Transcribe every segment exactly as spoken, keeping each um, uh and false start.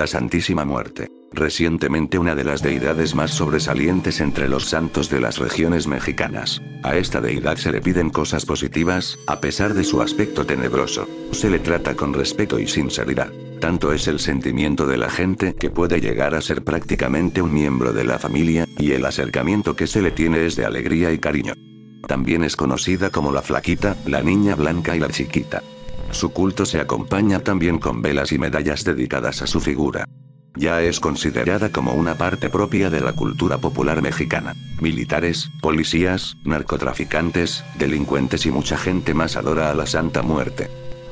La Santísima Muerte. Recientemente una de las deidades más sobresalientes entre los santos de las regiones mexicanas. A esta deidad se le piden cosas positivas, a pesar de su aspecto tenebroso. Se le trata con respeto y sinceridad. Tanto es el sentimiento de la gente que puede llegar a ser prácticamente un miembro de la familia, y el acercamiento que se le tiene es de alegría y cariño. También es conocida como la Flaquita, la Niña Blanca y la Chiquita. Su culto se acompaña también con velas y medallas dedicadas a su figura. Ya es considerada como una parte propia de la cultura popular mexicana. Militares, policías, narcotraficantes, delincuentes y mucha gente más adora a la Santa Muerte.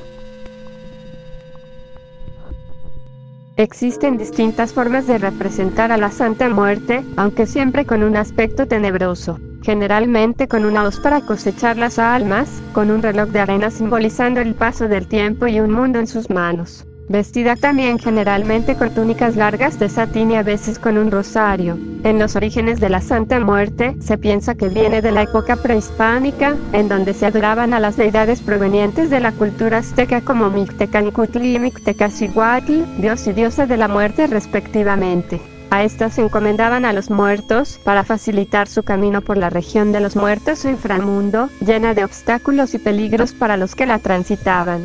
Existen distintas formas de representar a la Santa Muerte, aunque siempre con un aspecto tenebroso. Generalmente con una hoz para cosechar las almas, con un reloj de arena simbolizando el paso del tiempo y un mundo en sus manos. Vestida también generalmente con túnicas largas de satín y a veces con un rosario. En los orígenes de la Santa Muerte, se piensa que viene de la época prehispánica, en donde se adoraban a las deidades provenientes de la cultura azteca como Mictecancutli y Mictecacihuatl, dios y diosa de la muerte respectivamente. A estas se encomendaban a los muertos, para facilitar su camino por la región de los muertos o inframundo, llena de obstáculos y peligros para los que la transitaban.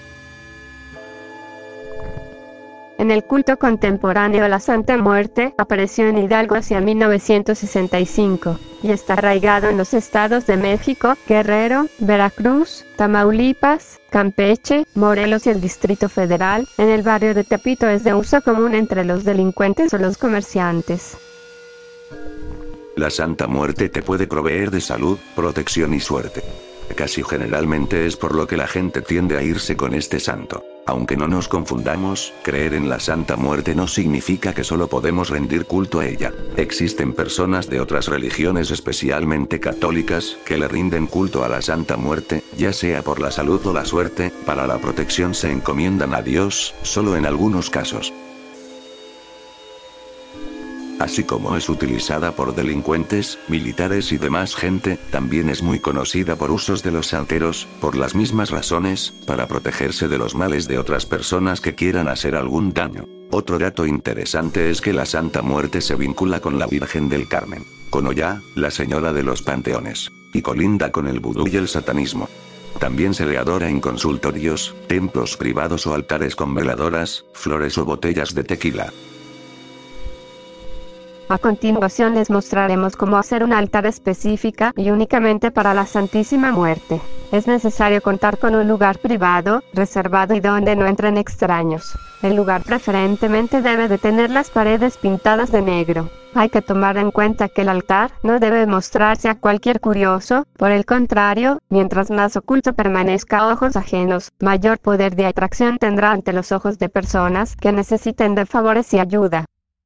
En el culto contemporáneo la Santa Muerte apareció en Hidalgo hacia mil novecientos sesenta y cinco, y está arraigado en los estados de México, Guerrero, Veracruz, Tamaulipas, Campeche, Morelos y el Distrito Federal. En el barrio de Tepito es de uso común entre los delincuentes o los comerciantes. La Santa Muerte te puede proveer de salud, protección y suerte. Casi generalmente es por lo que la gente tiende a irse con este santo. Aunque no nos confundamos, creer en la Santa Muerte no significa que solo podemos rendir culto a ella. Existen personas de otras religiones, especialmente católicas, que le rinden culto a la Santa Muerte, ya sea por la salud o la suerte. Para la protección se encomiendan a Dios, solo en algunos casos. Así como es utilizada por delincuentes, militares y demás gente, también es muy conocida por usos de los santeros, por las mismas razones, para protegerse de los males de otras personas que quieran hacer algún daño. Otro dato interesante es que la Santa Muerte se vincula con la Virgen del Carmen, con Ollá, la Señora de los Panteones, y colinda con el vudú y el satanismo. También se le adora en consultorios, templos privados o altares con veladoras, flores o botellas de tequila. A continuación les mostraremos cómo hacer un altar específica y únicamente para la Santísima Muerte. Es necesario contar con un lugar privado, reservado y donde no entren extraños. El lugar preferentemente debe de tener las paredes pintadas de negro. Hay que tomar en cuenta que el altar no debe mostrarse a cualquier curioso, por el contrario, mientras más oculto permanezca a ojos ajenos, mayor poder de atracción tendrá ante los ojos de personas que necesiten de favores y ayuda.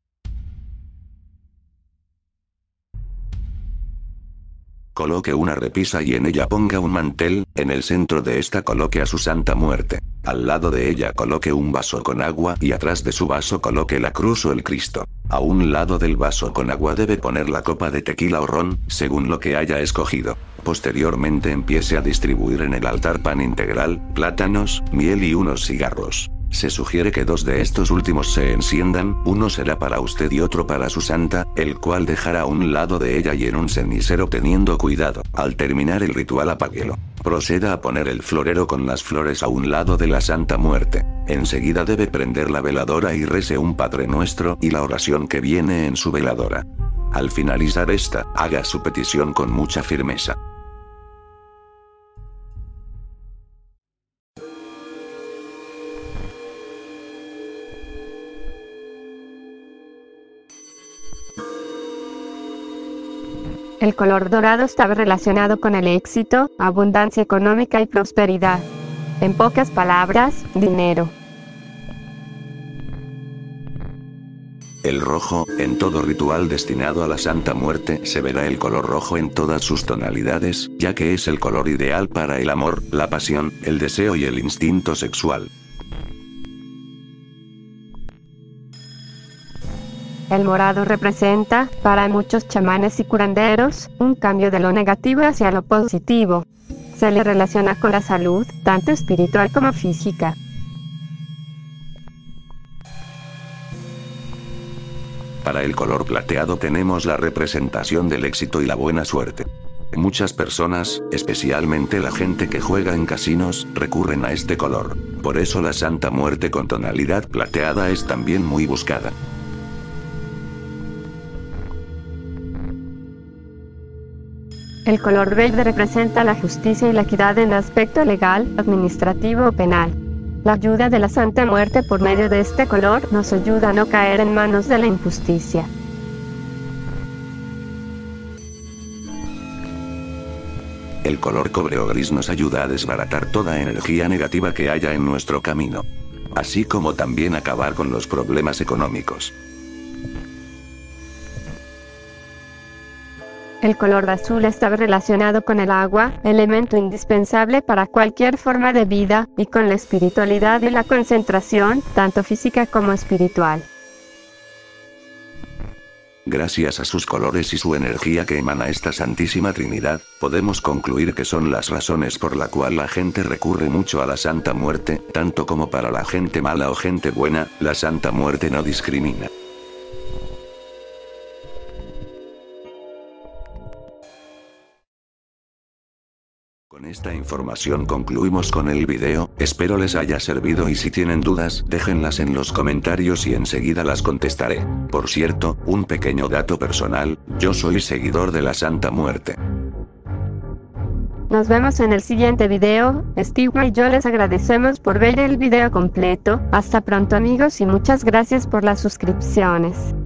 Coloque una repisa y en ella ponga un mantel, en el centro de esta coloque a su Santa Muerte. Al lado de ella coloque un vaso con agua y atrás de su vaso coloque la cruz o el Cristo. A un lado del vaso con agua debe poner la copa de tequila o ron, según lo que haya escogido. Posteriormente empiece a distribuir en el altar pan integral, plátanos, miel y unos cigarros. Se sugiere que dos de estos últimos se enciendan, uno será para usted y otro para su santa, el cual dejará a un lado de ella y en un cenicero teniendo cuidado. Al terminar el ritual apáguelo. Proceda a poner el florero con las flores a un lado de la Santa Muerte. Enseguida debe prender la veladora y rece un Padre Nuestro y la oración que viene en su veladora. Al finalizar esta, haga su petición con mucha firmeza. El color dorado estaba relacionado con el éxito, abundancia económica y prosperidad. En pocas palabras, dinero. El rojo, en todo ritual destinado a la Santa Muerte se verá el color rojo en todas sus tonalidades, ya que es el color ideal para el amor, la pasión, el deseo y el instinto sexual. El morado representa, para muchos chamanes y curanderos, un cambio de lo negativo hacia lo positivo. Se le relaciona con la salud, tanto espiritual como física. Para el color plateado tenemos la representación del éxito y la buena suerte. Muchas personas, especialmente la gente que juega en casinos, recurren a este color. Por eso la Santa Muerte con tonalidad plateada es también muy buscada. El color verde representa la justicia y la equidad en el aspecto legal, administrativo o penal. La ayuda de la Santa Muerte por medio de este color nos ayuda a no caer en manos de la injusticia. El color cobre o gris nos ayuda a desbaratar toda energía negativa que haya en nuestro camino, así como también acabar con los problemas económicos. El color azul está relacionado con el agua, elemento indispensable para cualquier forma de vida, y con la espiritualidad y la concentración, tanto física como espiritual. Gracias a sus colores y su energía que emana esta Santísima Trinidad, podemos concluir que son las razones por la cual la gente recurre mucho a la Santa Muerte, tanto como para la gente mala o gente buena, la Santa Muerte no discrimina. Con esta información concluimos con el video, espero les haya servido y si tienen dudas, déjenlas en los comentarios y enseguida las contestaré. Por cierto, un pequeño dato personal, yo soy seguidor de la Santa Muerte. Nos vemos en el siguiente video. Steve y yo les agradecemos por ver el video completo. Hasta pronto amigos y muchas gracias por las suscripciones.